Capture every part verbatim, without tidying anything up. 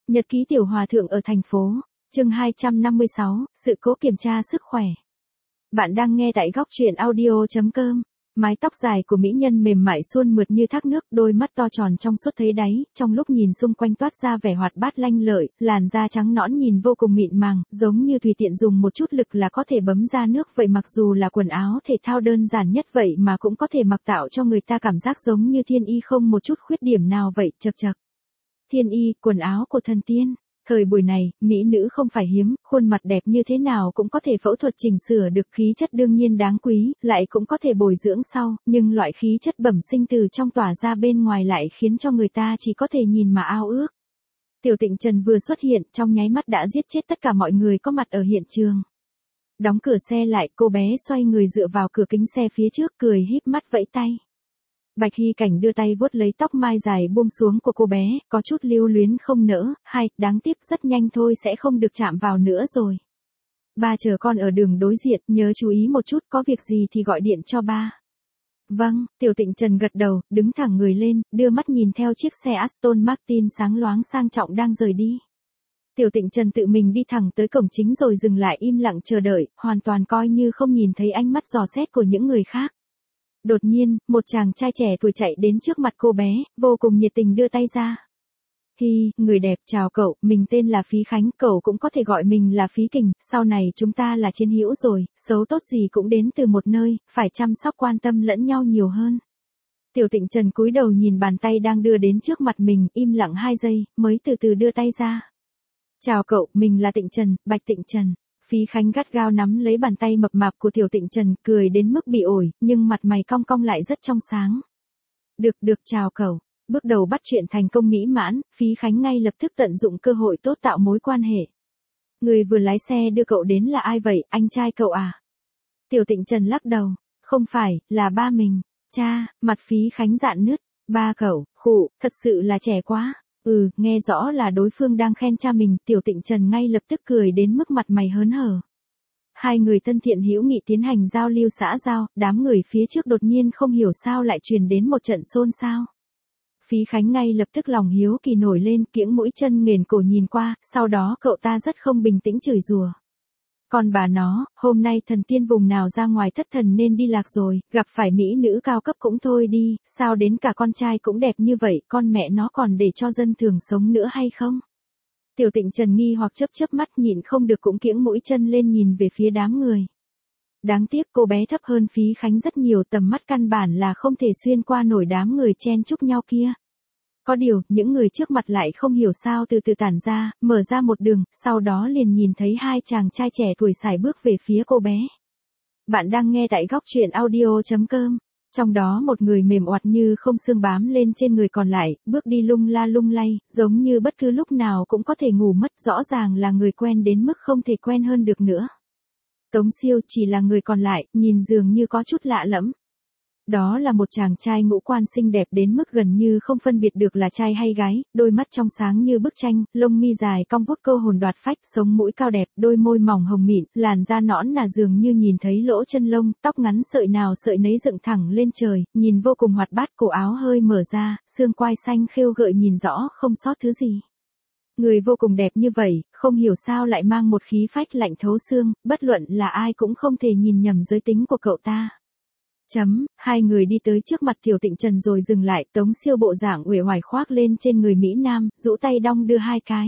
Nhật ký tiểu hòa thượng ở thành phố, chương hai trăm năm mươi sáu, sự cố kiểm tra sức khỏe. Bạn đang nghe tại góc truyện audio chấm com. Mái tóc dài của mỹ nhân mềm mại suôn mượt như thác nước, đôi mắt to tròn trong suốt thấy đáy, trong lúc nhìn xung quanh toát ra vẻ hoạt bát lanh lợi, làn da trắng nõn nhìn vô cùng mịn màng, giống như tùy tiện dùng một chút lực là có thể bấm ra nước vậy. Mặc dù là quần áo thể thao đơn giản nhất vậy mà cũng có thể mặc tạo cho người ta cảm giác giống như thiên y không một chút khuyết điểm nào vậy. Chậc chậc. Thiên y, quần áo của thần tiên. Thời buổi này, mỹ nữ không phải hiếm, khuôn mặt đẹp như thế nào cũng có thể phẫu thuật chỉnh sửa được, khí chất đương nhiên đáng quý, lại cũng có thể bồi dưỡng sau, nhưng loại khí chất bẩm sinh từ trong tỏa ra bên ngoài lại khiến cho người ta chỉ có thể nhìn mà ao ước. Tiểu Tịnh Trần vừa xuất hiện, trong nháy mắt đã giết chết tất cả mọi người có mặt ở hiện trường. Đóng cửa xe lại, cô bé xoay người dựa vào cửa kính xe phía trước, cười híp mắt vẫy tay. Bạch Hy Cảnh đưa tay vuốt lấy tóc mai dài buông xuống của cô bé, có chút lưu luyến không nỡ, hai, đáng tiếc rất nhanh thôi sẽ không được chạm vào nữa rồi. Ba chờ con ở đường đối diện, nhớ chú ý một chút, có việc gì thì gọi điện cho ba. Vâng, Tiểu Tịnh Trần gật đầu, đứng thẳng người lên, đưa mắt nhìn theo chiếc xe Aston Martin sáng loáng sang trọng đang rời đi. Tiểu Tịnh Trần tự mình đi thẳng tới cổng chính rồi dừng lại im lặng chờ đợi, hoàn toàn coi như không nhìn thấy ánh mắt dò xét của những người khác. Đột nhiên, một chàng trai trẻ tuổi chạy đến trước mặt cô bé, vô cùng nhiệt tình đưa tay ra. Hi, người đẹp, chào cậu, mình tên là Phí Khánh, cậu cũng có thể gọi mình là Phí Kình, sau này chúng ta là chiến hữu rồi, xấu tốt gì cũng đến từ một nơi, phải chăm sóc quan tâm lẫn nhau nhiều hơn. Tiểu Tịnh Trần cúi đầu nhìn bàn tay đang đưa đến trước mặt mình, im lặng hai giây, mới từ từ đưa tay ra. Chào cậu, mình là Tịnh Trần, Bạch Tịnh Trần. Phí Khánh gắt gao nắm lấy bàn tay mập mạp của Tiểu Tịnh Trần, cười đến mức bị ổi, nhưng mặt mày cong cong lại rất trong sáng. Được được chào cậu. Bước đầu bắt chuyện thành công mỹ mãn, Phí Khánh ngay lập tức tận dụng cơ hội tốt tạo mối quan hệ. Người vừa lái xe đưa cậu đến là ai vậy, anh trai cậu à? Tiểu Tịnh Trần lắc đầu. Không phải, là ba mình. Cha, mặt Phí Khánh rạn nứt. Ba cậu, khụ, thật sự là trẻ quá. Ừ, nghe rõ là đối phương đang khen cha mình, Tiểu Tịnh Trần ngay lập tức cười đến mức mặt mày hớn hở. Hai người thân thiện hữu nghị tiến hành giao lưu xã giao, đám người phía trước đột nhiên không hiểu sao lại truyền đến một trận xôn xao. Phí Khánh ngay lập tức lòng hiếu kỳ nổi lên, kiễng mũi chân nghển cổ nhìn qua, sau đó cậu ta rất không bình tĩnh chửi rủa. Còn bà nó, hôm nay thần tiên vùng nào ra ngoài thất thần nên đi lạc rồi, gặp phải mỹ nữ cao cấp cũng thôi đi, sao đến cả con trai cũng đẹp như vậy, con mẹ nó còn để cho dân thường sống nữa hay không? Tiểu Tịnh Trần nghi hoặc chớp chớp mắt, nhịn không được cũng kiễng mũi chân lên nhìn về phía đám người. Đáng tiếc cô bé thấp hơn Phí Khánh rất nhiều, tầm mắt căn bản là không thể xuyên qua nổi đám người chen chúc nhau kia. Có điều, những người trước mặt lại không hiểu sao từ từ tản ra, mở ra một đường, sau đó liền nhìn thấy hai chàng trai trẻ tuổi sải bước về phía cô bé. Bạn đang nghe tại góc truyện audio chấm com. Trong đó một người mềm oặt như không xương bám lên trên người còn lại, bước đi lung la lung lay, giống như bất cứ lúc nào cũng có thể ngủ mất, rõ ràng là người quen đến mức không thể quen hơn được nữa. Tống Siêu chỉ là người còn lại, nhìn dường như có chút lạ lẫm. Đó là một chàng trai ngũ quan xinh đẹp đến mức gần như không phân biệt được là trai hay gái, đôi mắt trong sáng như bức tranh, lông mi dài cong vút câu hồn đoạt phách, sống mũi cao đẹp, đôi môi mỏng hồng mịn, làn da nõn nà dường như nhìn thấy lỗ chân lông, tóc ngắn sợi nào sợi nấy dựng thẳng lên trời, nhìn vô cùng hoạt bát, cổ áo hơi mở ra, xương quai xanh khêu gợi nhìn rõ không sót thứ gì. Người vô cùng đẹp như vậy, không hiểu sao lại mang một khí phách lạnh thấu xương, bất luận là ai cũng không thể nhìn nhầm giới tính của cậu ta. Chấm, hai người đi tới trước mặt Tiểu Tịnh Trần rồi dừng lại, Tống Siêu bộ dạng uể oải khoác lên trên người Mỹ Nam, rũ tay đong đưa hai cái.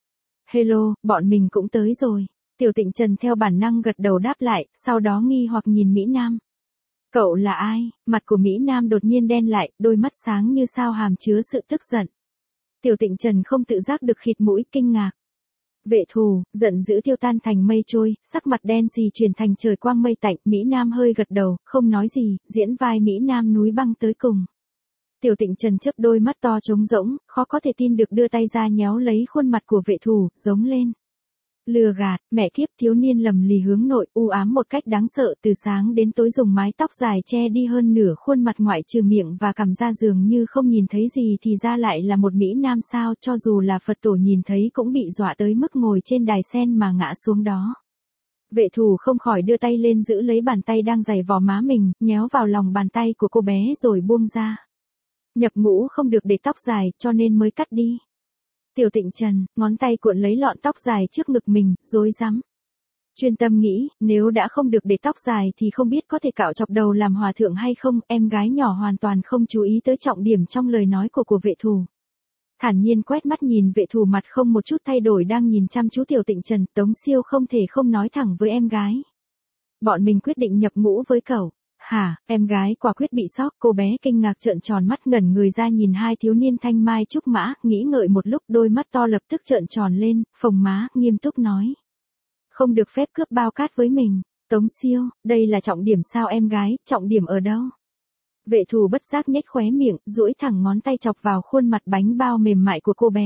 Hello, bọn mình cũng tới rồi. Tiểu Tịnh Trần theo bản năng gật đầu đáp lại, sau đó nghi hoặc nhìn Mỹ Nam. Cậu là ai? Mặt của Mỹ Nam đột nhiên đen lại, đôi mắt sáng như sao hàm chứa sự tức giận. Tiểu Tịnh Trần không tự giác được khịt mũi kinh ngạc. Vệ thù, giận dữ tiêu tan thành mây trôi, sắc mặt đen xì chuyển thành trời quang mây tạnh, Mỹ Nam hơi gật đầu, không nói gì, diễn vai Mỹ Nam núi băng tới cùng. Tiểu Tịnh Trần chớp đôi mắt to trống rỗng, khó có thể tin được đưa tay ra nhéo lấy khuôn mặt của vệ thù, giống lên. Lừa gạt, mẹ kiếp, thiếu niên lầm lì hướng nội, u ám một cách đáng sợ, từ sáng đến tối dùng mái tóc dài che đi hơn nửa khuôn mặt ngoại trừ miệng và cằm ra, dường như không nhìn thấy gì thì ra lại là một Mỹ Nam sao, cho dù là Phật tổ nhìn thấy cũng bị dọa tới mức ngồi trên đài sen mà ngã xuống đó. Vệ thù không khỏi đưa tay lên giữ lấy bàn tay đang giày vò má mình, nhéo vào lòng bàn tay của cô bé rồi buông ra. Nhập ngũ không được để tóc dài, cho nên mới cắt đi. Tiểu Tịnh Trần, ngón tay cuộn lấy lọn tóc dài trước ngực mình, rối rắm. Chuyên tâm nghĩ, nếu đã không được để tóc dài thì không biết có thể cạo chọc đầu làm hòa thượng hay không, em gái nhỏ hoàn toàn không chú ý tới trọng điểm trong lời nói của của vệ thù. Thản nhiên quét mắt nhìn vệ thù mặt không một chút thay đổi đang nhìn chăm chú Tiểu Tịnh Trần, Tống Siêu không thể không nói thẳng với em gái. Bọn mình quyết định nhập ngũ với cậu. Hả, em gái quả quyết bị sốc, cô bé kinh ngạc trợn tròn mắt ngẩn người ra nhìn hai thiếu niên thanh mai trúc mã, nghĩ ngợi một lúc đôi mắt to lập tức trợn tròn lên, phồng má, nghiêm túc nói. Không được phép cướp bao cát với mình. Tống Siêu, đây là trọng điểm sao em gái, trọng điểm ở đâu? Vệ thù bất giác nhếch khóe miệng, duỗi thẳng ngón tay chọc vào khuôn mặt bánh bao mềm mại của cô bé.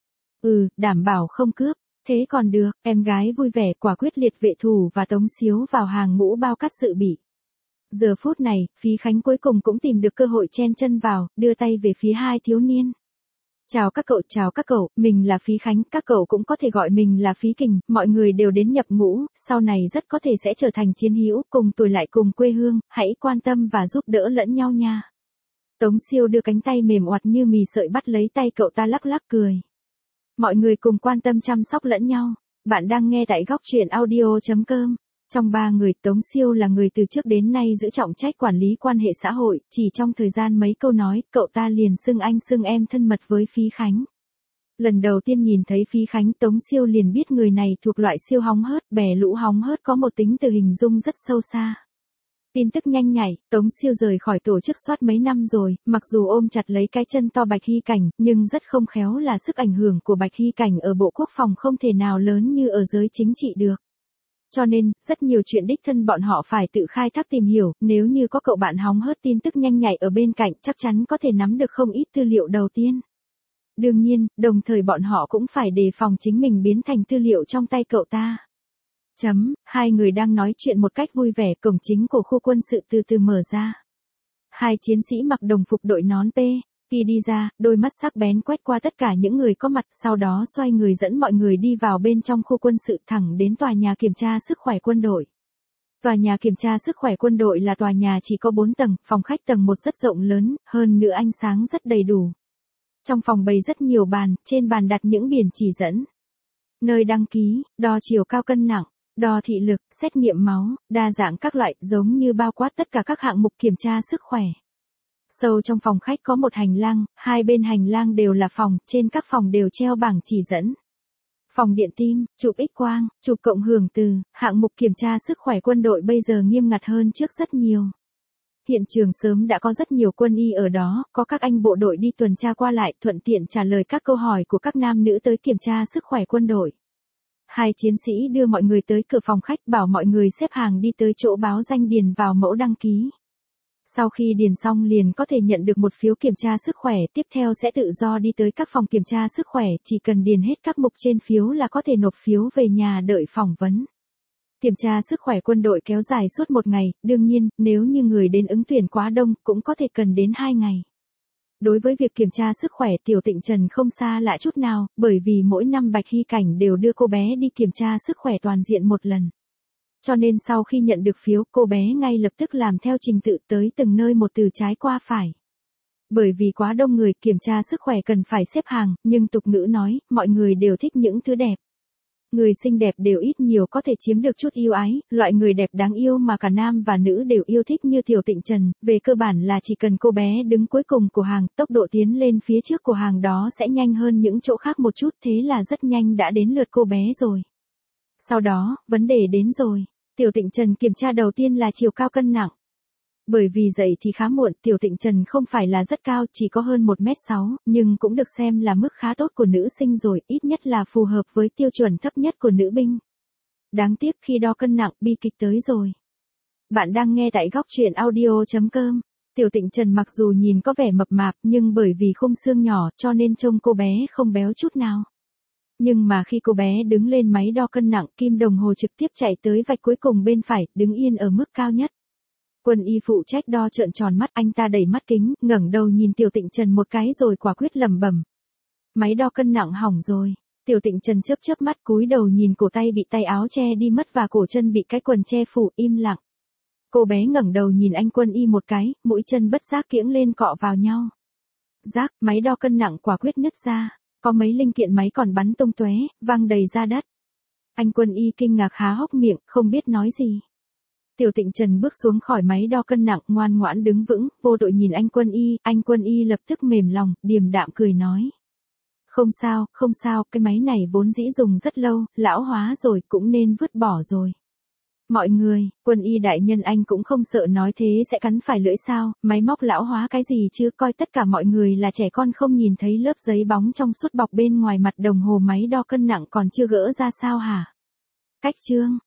Ừ, đảm bảo không cướp. Thế còn được, em gái vui vẻ quả quyết liệt vệ thù và Tống Siêu vào hàng ngũ bao cát dự bị. Giờ phút này, Phí Khánh cuối cùng cũng tìm được cơ hội chen chân vào, đưa tay về phía hai thiếu niên. Chào các cậu, chào các cậu, mình là Phí Khánh, các cậu cũng có thể gọi mình là Phí Kình, mọi người đều đến nhập ngũ, sau này rất có thể sẽ trở thành chiến hữu, cùng tuổi lại cùng quê hương, hãy quan tâm và giúp đỡ lẫn nhau nha. Tống Siêu đưa cánh tay mềm oặt như mì sợi bắt lấy tay cậu ta lắc lắc cười. Mọi người cùng quan tâm chăm sóc lẫn nhau. Bạn đang nghe tại góc truyện audio chấm com. Trong ba người, Tống Siêu là người từ trước đến nay giữ trọng trách quản lý quan hệ xã hội, chỉ trong thời gian mấy câu nói, cậu ta liền xưng anh xưng em thân mật với Phí Khánh. Lần đầu tiên nhìn thấy Phí Khánh, Tống Siêu liền biết người này thuộc loại siêu hóng hớt, bè lũ hóng hớt có một tính từ hình dung rất sâu xa. Tin tức nhanh nhảy, Tống Siêu rời khỏi tổ chức soát mấy năm rồi, mặc dù ôm chặt lấy cái chân to Bạch Hy Cảnh, nhưng rất không khéo là sức ảnh hưởng của Bạch Hy Cảnh ở Bộ Quốc phòng không thể nào lớn như ở giới chính trị được. Cho nên, rất nhiều chuyện đích thân bọn họ phải tự khai thác tìm hiểu, nếu như có cậu bạn hóng hớt tin tức nhanh nhạy ở bên cạnh chắc chắn có thể nắm được không ít tư liệu đầu tiên. Đương nhiên, đồng thời bọn họ cũng phải đề phòng chính mình biến thành tư liệu trong tay cậu ta. Chấm, hai người đang nói chuyện một cách vui vẻ, cổng chính của khu quân sự từ từ mở ra. Hai chiến sĩ mặc đồng phục đội nón P. Khi đi ra, đôi mắt sắc bén quét qua tất cả những người có mặt, sau đó xoay người dẫn mọi người đi vào bên trong khu quân sự thẳng đến tòa nhà kiểm tra sức khỏe quân đội. Tòa nhà kiểm tra sức khỏe quân đội là tòa nhà chỉ có bốn tầng, phòng khách tầng một rất rộng lớn, hơn nữa ánh sáng rất đầy đủ. Trong phòng bày rất nhiều bàn, trên bàn đặt những biển chỉ dẫn. Nơi đăng ký, đo chiều cao cân nặng, đo thị lực, xét nghiệm máu, đa dạng các loại, giống như bao quát tất cả các hạng mục kiểm tra sức khỏe. Sâu trong phòng khách có một hành lang, hai bên hành lang đều là phòng, trên các phòng đều treo bảng chỉ dẫn. Phòng điện tim, chụp X-quang, chụp cộng hưởng từ, hạng mục kiểm tra sức khỏe quân đội bây giờ nghiêm ngặt hơn trước rất nhiều. Hiện trường sớm đã có rất nhiều quân y ở đó, có các anh bộ đội đi tuần tra qua lại, thuận tiện trả lời các câu hỏi của các nam nữ tới kiểm tra sức khỏe quân đội. Hai chiến sĩ đưa mọi người tới cửa phòng khách bảo mọi người xếp hàng đi tới chỗ báo danh điền vào mẫu đăng ký. Sau khi điền xong liền có thể nhận được một phiếu kiểm tra sức khỏe, tiếp theo sẽ tự do đi tới các phòng kiểm tra sức khỏe, chỉ cần điền hết các mục trên phiếu là có thể nộp phiếu về nhà đợi phỏng vấn. Kiểm tra sức khỏe quân đội kéo dài suốt một ngày, đương nhiên, nếu như người đến ứng tuyển quá đông, cũng có thể cần đến hai ngày. Đối với việc kiểm tra sức khỏe Tiểu Tịnh Trần không xa lạ chút nào, bởi vì mỗi năm Bạch Hy Cảnh đều đưa cô bé đi kiểm tra sức khỏe toàn diện một lần. Cho nên sau khi nhận được phiếu, cô bé ngay lập tức làm theo trình tự tới từng nơi một từ trái qua phải. Bởi vì quá đông người, kiểm tra sức khỏe cần phải xếp hàng, nhưng tục ngữ nói, mọi người đều thích những thứ đẹp. Người xinh đẹp đều ít nhiều có thể chiếm được chút yêu ái, loại người đẹp đáng yêu mà cả nam và nữ đều yêu thích như Tiểu Tịnh Trần, về cơ bản là chỉ cần cô bé đứng cuối cùng của hàng, tốc độ tiến lên phía trước của hàng đó sẽ nhanh hơn những chỗ khác một chút, thế là rất nhanh đã đến lượt cô bé rồi. Sau đó, vấn đề đến rồi. Tiểu Tịnh Trần kiểm tra đầu tiên là chiều cao cân nặng. Bởi vì dậy thì khá muộn, Tiểu Tịnh Trần không phải là rất cao, chỉ có hơn một mét sáu, nhưng cũng được xem là mức khá tốt của nữ sinh rồi, ít nhất là phù hợp với tiêu chuẩn thấp nhất của nữ binh. Đáng tiếc khi đo cân nặng, bi kịch tới rồi. Bạn đang nghe tại góc truyện audio chấm com. Tiểu Tịnh Trần mặc dù nhìn có vẻ mập mạp, nhưng bởi vì khung xương nhỏ cho nên trông cô bé không béo chút nào. Nhưng mà khi cô bé đứng lên máy đo cân nặng, kim đồng hồ trực tiếp chạy tới vạch cuối cùng bên phải, đứng yên ở mức cao nhất. Quân y phụ trách đo trợn tròn mắt, anh ta đẩy mắt kính, ngẩng đầu nhìn Tiểu Tịnh Trần một cái rồi quả quyết lẩm bẩm. Máy đo cân nặng hỏng rồi. Tiểu Tịnh Trần chớp chớp mắt cúi đầu nhìn cổ tay bị tay áo che đi mất và cổ chân bị cái quần che phủ, im lặng. Cô bé ngẩng đầu nhìn anh quân y một cái, mũi chân bất giác kiễng lên cọ vào nhau. Rác, máy đo cân nặng quả quyết nứt ra. Có mấy linh kiện máy còn bắn tung tóe, văng đầy ra đất. Anh Quân Y kinh ngạc há hốc miệng, không biết nói gì. Tiểu Tịnh Trần bước xuống khỏi máy đo cân nặng, ngoan ngoãn đứng vững, vô đội nhìn anh Quân Y, anh Quân Y lập tức mềm lòng, điềm đạm cười nói. Không sao, không sao, cái máy này vốn dĩ dùng rất lâu, lão hóa rồi, cũng nên vứt bỏ rồi. Mọi người, Quân Y đại nhân anh cũng không sợ nói thế sẽ cắn phải lưỡi sao, máy móc lão hóa cái gì chứ, coi tất cả mọi người là trẻ con không nhìn thấy lớp giấy bóng trong suốt bọc bên ngoài mặt đồng hồ máy đo cân nặng còn chưa gỡ ra sao hả? Cách chương